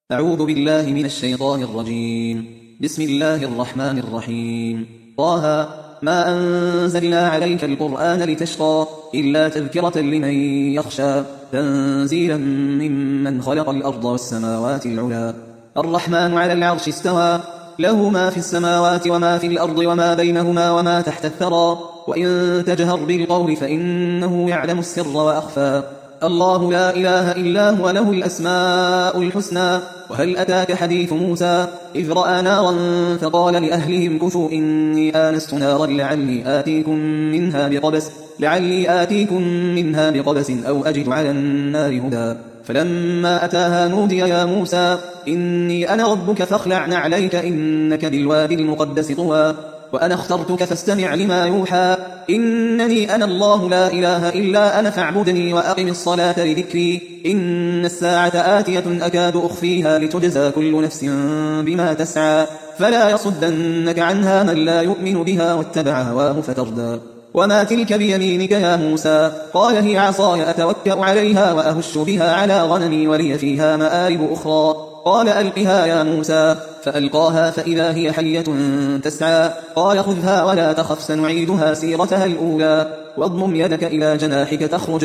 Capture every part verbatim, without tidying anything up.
أعوذ بالله من الشيطان الرجيم. بسم الله الرحمن الرحيم. طه ما أنزلنا عليك القرآن لتشقى إلا تذكرة لمن يخشى تنزيلا ممن خلق الأرض والسماوات العلى الرحمن على العرش استوى له ما في السماوات وما في الأرض وما بينهما وما تحت الثرى وإن تجهر بالقول فإنه يعلم السر وأخفى الله لا إله إلا هو له الأسماء الحسنى. وهل أتاك حديث موسى إذ رأى نارا فقال لأهلهم كثوا إني آنست نارا لعلي آتيكم منها بقبس لعلي آتيكم منها بقبس أو أجد على النار هدى فلما أتاها نودي يا موسى إني أنا ربك فاخلع عليك إنك بالوادي المقدس طوى وأنا اخترتك فاستمع لما يوحى إنني أنا الله لا إله إلا أنا فاعبدني وأقم الصلاة لذكري إن الساعة آتية أكاد أخفيها لتجزى كل نفس بما تسعى فلا يصدنك عنها من لا يؤمن بها واتبع هواه فتردى وما تلك بيمينك يا موسى قال هي عصاي أتوكأ عليها وأهش بها على غنمي ولي فيها مآرب أخرى قال ألقها يا موسى فألقاها فإذا هي حية تسعى قال خذها ولا تخف سنعيدها سيرتها الأولى واضمم يدك إلى جناحك تخرج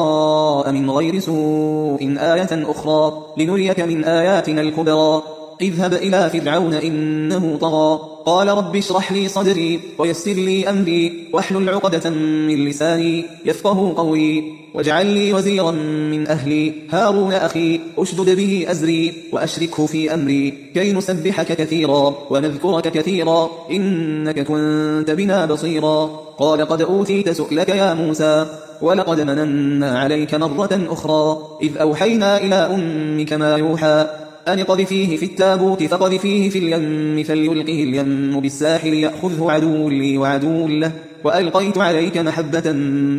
بيضاء من غير سوء آية أخرى لنريك من آياتنا الكبرى اذهب إلى فرعون إنه طغى قال رب اشرح لي صدري ويسر لي أمري واحلل عقدة من لساني يفقه قولي واجعل لي وزيرا من أهلي هارون أخي أشدد به أزري وأشركه في أمري كي نسبحك كثيرا ونذكرك كثيرا إنك كنت بنا بصيرا قال قد أوتيت سؤلك يا موسى ولقد مننا عليك مرة أخرى إذ أوحينا إلى أمك ما يوحى أن اقذفيه في التابوت فقذفيه في اليم فليلقه اليم بالساحل يأخذه عدو لي وعدو له وألقيت عليك محبة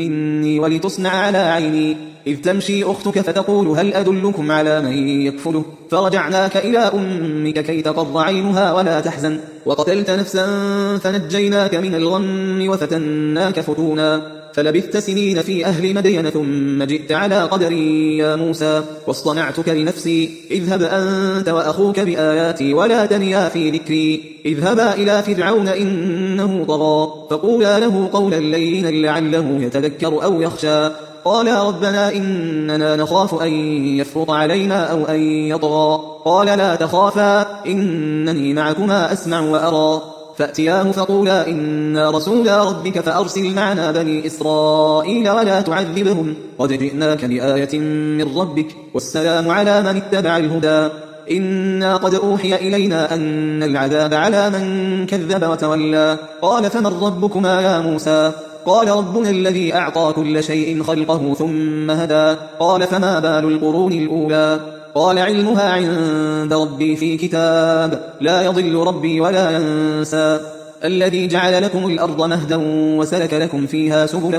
مني ولتصنع على عيني إذ تمشي أختك فتقول هل أدلكم على من يكفله فرجعناك إلى أمك كي تقر عينها ولا تحزن وقتلت نفسا فنجيناك من الغم وفتناك فتونا فلبثت سنين في أهل مدين ثم جئت على قدري يا موسى واصطنعتك لنفسي اذهب أنت وأخوك بآياتي ولا تنيا في ذكري اذهبا إلى فرعون إنه طغى فقولا له قولا لينا لعله يتذكر أو يخشى قالا ربنا إننا نخاف أن يفرط علينا أو أن يطغى قال لا تخافا إنني معكما أسمع وأرى فأتياه فقولا إنا رسولا ربك فأرسل معنا بني إسرائيل ولا تعذبهم قد جئناك بآية من ربك والسلام على من اتبع الهدى إنا قد أوحي إلينا أن العذاب على من كذب وتولى قال فمن ربكما يا موسى قال ربنا الذي أعطى كل شيء خلقه ثم هدى قال فما بال القرون الأولى قال علمها عند ربي في كتاب لا يضل ربي ولا ينسى الذي جعل لكم الأرض مهدا وسلك لكم فيها سبلا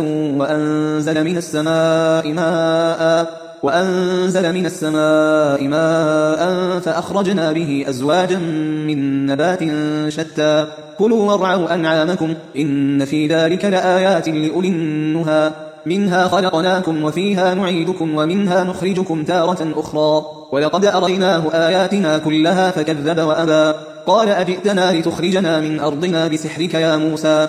وأنزل من السماء ماء وأنزل من السماء ماء فأخرجنا به أزواجا من نبات شتى كلوا وارعوا أنعامكم إن في ذلك لآيات لأولي النهى منها خلقناكم وفيها نعيدكم ومنها نخرجكم تارة أخرى ولقد أريناه آياتنا كلها فكذب وأبى قال أجئتنا لتخرجنا من أرضنا بسحرك يا موسى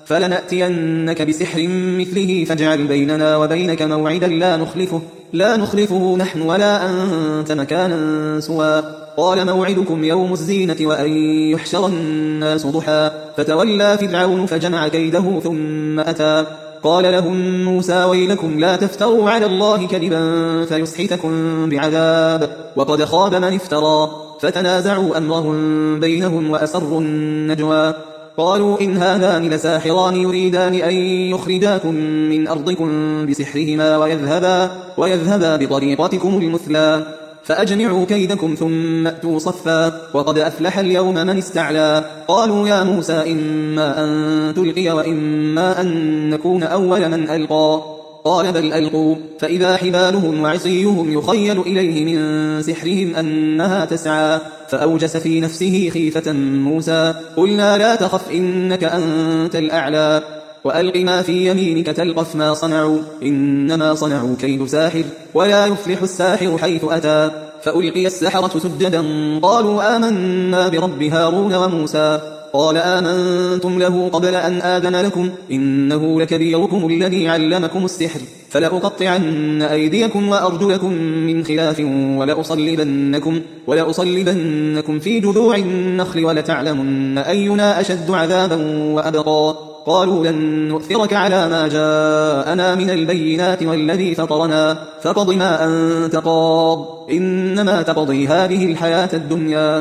فلنأتينك بسحر مثله فاجعل بيننا وبينك موعدا لا نخلفه لا نخلفه نحن ولا أنت مكانا سوى قال موعدكم يوم الزينة وأن يحشر الناس ضحى فتولى فرعون فجمع كيده ثم أتى قال لهم موسى ويلكم لا تفتروا على الله كذبا فيسحتكم بعذاب وقد خاب من افترى فتنازعوا أمرهم بينهم وأسروا النجوى قالوا إن هذان لساحران يريدان أن يخرجاكم من أرضكم بسحرهما ويذهبا, ويذهبا بطريقتكم المثلى فأجمعوا كيدكم ثم أتوا صفا وقد أفلح اليوم من استعلى قالوا يا موسى إما أن تلقي وإما أن نكون أول من ألقى قال بل ألقوا فإذا حبالهم وعصيهم يخيل إليه من سحرهم أنها تسعى فأوجس في نفسه خيفة موسى قلنا لا تخف إنك أنت الأعلى وألق ما في يمينك تلقف ما صنعوا إنما صنعوا كيد ساحر ولا يفلح الساحر حيث أتى فألقي السحرة سجدا قالوا آمنا برب هارون وموسى قال آمنتم له قبل أن آذن لكم إنه لكبيركم الذي علمكم السحر فلأقطعن أيديكم وأرجلكم من خلاف ولأصلبنكم, ولأصلبنكم في جذوع النخل ولتعلمن أينا أشد عذابا وأبقى قالوا لن نؤثرك على ما جاءنا من البينات والذي فطرنا فقض ما أنت قاض إنما تقضي هذه الحياة الدنيا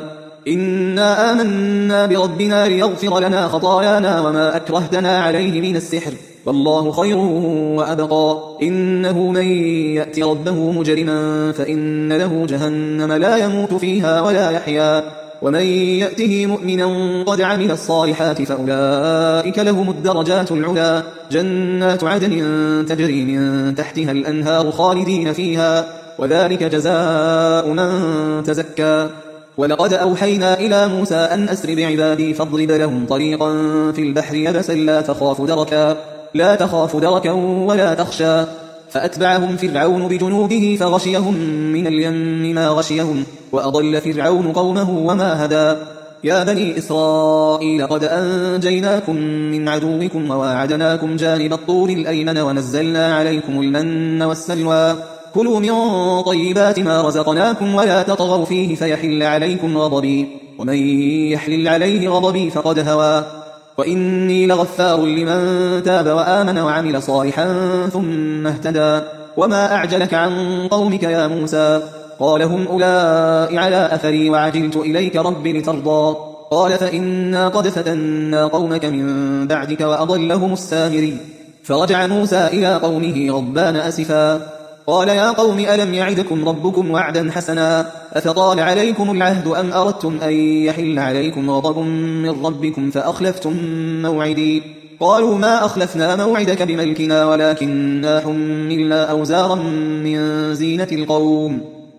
إنا آمنا بربنا ليغفر لنا خطايانا وما أكرهتنا عليه من السحر والله خير وأبقى إنه من يأت ربه مجرما فإن له جهنم لا يموت فيها ولا يحيا ومن يأته مؤمنا قد عمل الصالحات فأولئك لهم الدرجات العلا جنات عدن تجري من تحتها الأنهار خالدين فيها وذلك جزاء من تزكى ولقد أوحينا إلى موسى أن أسر بعبادي فاضرب لهم طريقا في البحر يبسا لا تخاف دركا لا تخاف دركا ولا تخشى فأتبعهم فرعون بجنوده فغشيهم من اليم ما غشيهم وأضل فرعون قومه وما هدى يا بني إسرائيل قد أنجيناكم من عدوكم وواعدناكم جانب الطور الأيمن ونزلنا عليكم المن والسلوى كلوا من طيبات ما رزقناكم ولا تطغوا فيه فيحل عليكم غضبي ومن يحلل عليه غضبي فقد هوى وإني لغفار لمن تاب وآمن وعمل صالحا ثم اهتدى وما أعجلك عن قومك يا موسى قال هم أولئك على أثري وعجلت إليك رب لترضى قال فإنا قد فتنا قومك من بعدك وأضلهم السامري فرجع موسى إلى قومه غضبان أسفا قال يا قوم ألم يعدكم ربكم وعدا حسنا أفطال عليكم العهد أم أردتم أن يحل عليكم غضب من ربكم فأخلفتم موعدي قالوا ما أخلفنا موعدك بملكنا ولكننا حملنا أوزارا من زينة القوم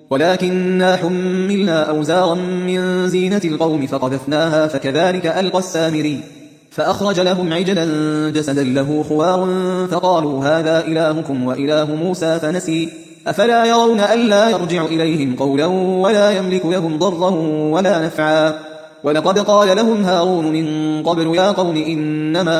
ولكننا حملنا أوزارا من زينة القوم فقذفناها فكذلك ألقى السامري فأخرج لهم عجلا جسدا له خوار فقالوا هذا إلهكم وإله موسى فنسي أفلا يرون ألا يرجع إليهم قولا ولا يملك لهم ضرا ولا نفعا ولقد قال لهم هارون من قبل يا قوم إنما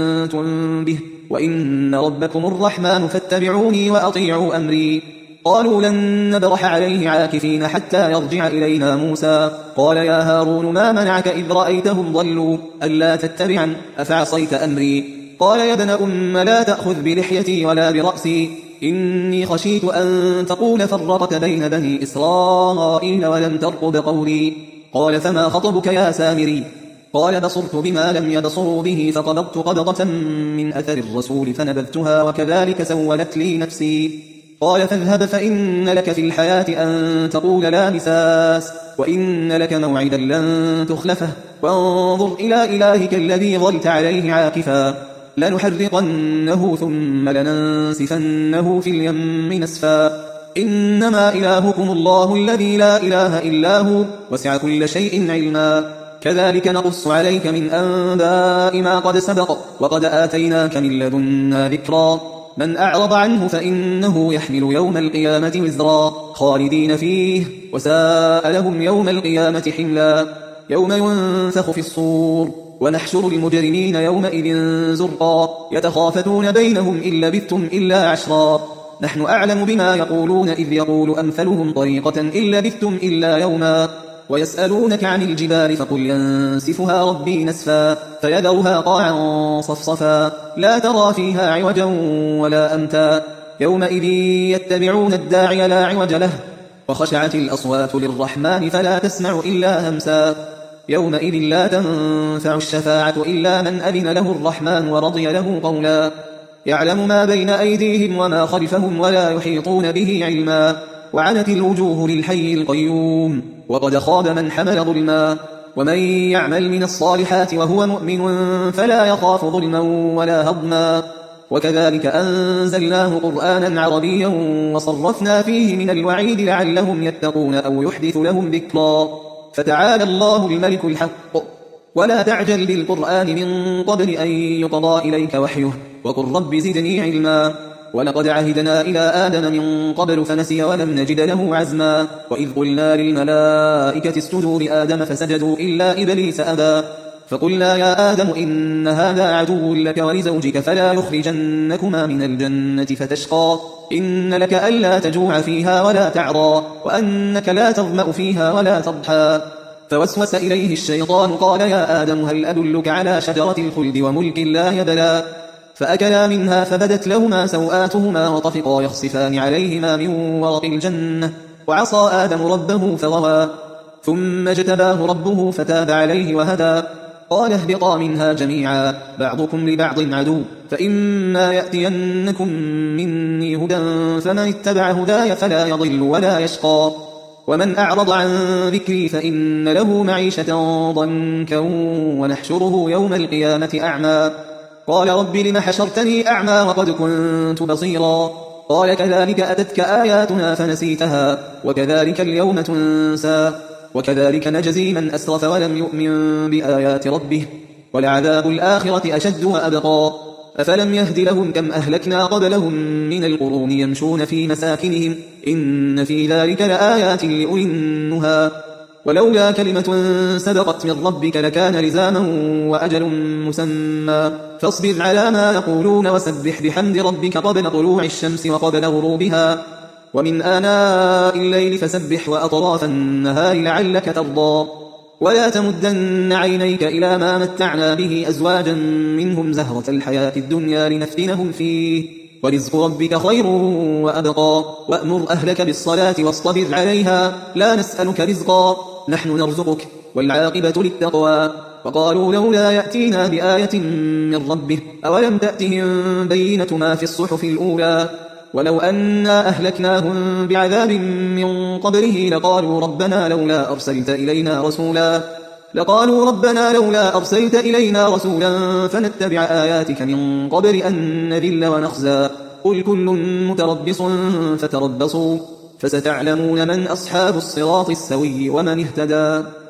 فتنتم به وإن ربكم الرحمن فاتبعوني وأطيعوا أمري قالوا لن نبرح عليه عاكفين حتى يرجع إلينا موسى قال يا هارون ما منعك إذ رأيتهم ضلوا ألا تتبعا أفعصيت أمري قال يا ابن أم لا تأخذ بلحيتي ولا برأسي إني خشيت أن تقول فرقت بين بني إسرائيل ولم ترقب قولي قال فما خطبك يا سامري قال بصرت بما لم يبصروا به فقبضت قبضة من أثر الرسول فنبذتها وكذلك سولت لي نفسي قال فاذهب فإن لك في الحياة أن تقول لا مساس وإن لك موعدا لن تخلفه وانظر إلى إلهك الذي ظلت عليه عاكفا لنحرقنه ثم لننسفنه في اليم نسفا إنما إلهكم الله الذي لا إله إلا هو وسع كل شيء علما كذلك نقص عليك من أنباء ما قد سبق وقد آتيناك من لدنا ذكرا من أعرض عنه فإنه يحمل يوم القيامة وزرا خالدين فيه وساء لهم يوم القيامة حملا يوم ينفخ في الصور ونحشر المجرمين يومئذ زرقا يتخافتون بينهم إن لبثتم إلا عشرا نحن أعلم بما يقولون إذ يقول أمثلهم طريقة إن لبثتم إلا يوما ويسألونك عن الجبال فقل ينسفها ربي نسفا فيذرها قاعا صفصفا لا ترى فيها عوجا ولا أمتا يومئذ يتبعون الداعي لا عوج له وخشعت الأصوات للرحمن فلا تسمع إلا همسا يومئذ لا تنفع الشفاعة إلا من أذن له الرحمن ورضي له قولا يعلم ما بين أيديهم وما خلفهم ولا يحيطون به علما وعنت الوجوه للحي القيوم وقد خاب من حمل ظلما ومن يعمل من الصالحات وهو مؤمن فلا يخاف ظلما ولا هضما وكذلك أنزلناه قرآنا عربيا وصرفنا فيه من الوعيد لعلهم يتقون أو يحدث لهم ذكرا فتعالى الله الملك الحق ولا تعجل بالقرآن من قبل أن يقضى إليك وحيه وقل رب زدني علما ولقد عهدنا إلى آدم من قبل فنسي ولم نجد له عزما وإذ قلنا للملائكة اسجدوا لآدم فسجدوا إلا إبليس أبى فقلنا يا آدم إن هذا عدو لك ولزوجك فلا يخرجنكما من الجنة فتشقى إن لك ألا تجوع فيها ولا تعرى وأنك لا تظمأ فيها ولا تضحى فوسوس إليه الشيطان قال يا آدم هل أدلك على شجرة الخلد وملك لا يبلى فأكلا منها فبدت لهما سوآتهما وطفقا يخصفان عليهما من ورق الجنة وعصى آدم ربه فغوى ثم اجتباه ربه فتاب عليه وهدى قال اهبطا منها جميعا بعضكم لبعض عدو فإما يأتينكم مني هدى فمن اتبع هداي فلا يضل ولا يشقى ومن أعرض عن ذكري فإن له معيشة ضنكا ونحشره يوم القيامة أعمى قال رب لم حشرتني أعمى وقد كنت بصيرا قال كذلك أتتك آياتنا فنسيتها وكذلك اليوم تنسى وكذلك نجزي من أسرف ولم يؤمن بآيات ربه ولعذاب الآخرة أشد وأبقى أفلم يهد لهم كم أهلكنا قبلهم من القرون يمشون في مساكنهم إن في ذلك لآيات لأولي النهى ولولا كلمة سبقت من ربك لكان لزاما وأجل مسمى فاصبر على ما يقولون وسبح بحمد ربك قبل طلوع الشمس وقبل غروبها ومن آناء الليل فسبح وأطراف النهار لعلك ترضى ولا تمدن عينيك إلى ما متعنا به أزواجا منهم زهرة الحياة الدنيا لنفتنهم فيه ورزق ربك خير وأبقى وأمر أهلك بالصلاة واصطبر عليها لا نسألك رزقا نحن نرزقك والعاقبة للتقوى وقالوا لولا يأتينا بآية من ربه أولم تأتهم بينة ما في الصحف الأولى ولو أنا أهلكناهم بعذاب من قبله لقالوا ربنا لولا أرسلت إلينا رسولا لقالوا ربنا لولا أرسلت إلينا رسولا فنتبع آياتك من قبل أن نذل ونخزى قل كل متربص فتربصوا فستعلمون من أصحاب الصراط السوي ومن اهتدى